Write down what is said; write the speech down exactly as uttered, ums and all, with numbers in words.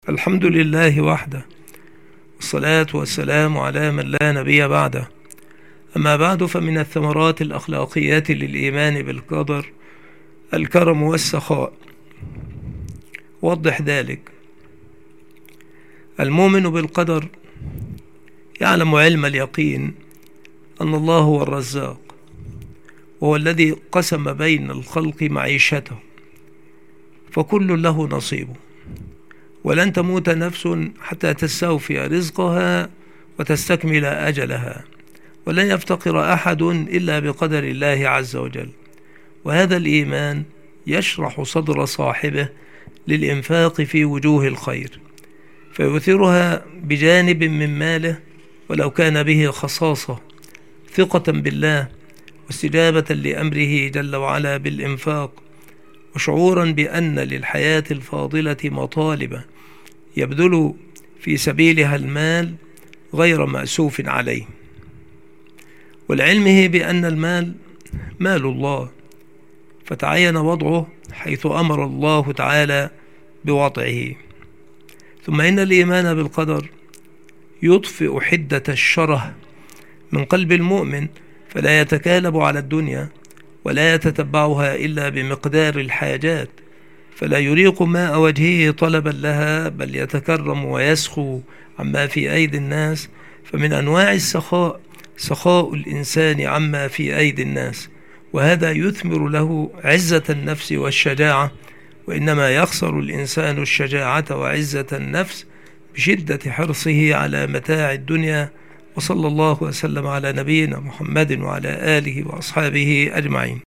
الحمد لله وحده، والصلاة والسلام على من لا نبي بعده. أما بعد، فمن الثمرات الأخلاقيات للإيمان بالقدر الكرم والسخاء. وضح ذلك. المؤمن بالقدر يعلم علم اليقين أن الله هو الرزاق، وهو الذي قسم بين الخلق معيشته، فكل له نصيبه، ولن تموت نفس حتى تستوفي رزقها وتستكمل أجلها، ولن يفتقر أحد إلا بقدر الله عز وجل. وهذا الإيمان يشرح صدر صاحبه للإنفاق في وجوه الخير، فيؤثرها بجانب من ماله ولو كان به خصاصة، ثقة بالله واستجابة لأمره جل وعلا بالإنفاق، وشعورا بأن للحياة الفاضلة مطالب يبذل في سبيلها المال غير مأسوف عليه، ولعلمه بأن المال مال الله، فتعين وضعه حيث أمر الله تعالى بوضعه. ثم إن الإيمان بالقدر يطفئ حدة الشره من قلب المؤمن، فلا يتكالب على الدنيا ولا يتتبعها إلا بمقدار الحاجات، فلا يريق ماء وجهه طلبا لها، بل يتكرم ويسخو عما في أيدي الناس. فمن أنواع السخاء سخاء الإنسان عما في أيدي الناس، وهذا يثمر له عزة النفس والشجاعة. وإنما يخسر الإنسان الشجاعة وعزة النفس بشدة حرصه على متاع الدنيا. وصلى الله وسلم على نبينا محمد وعلى آله وأصحابه أجمعين.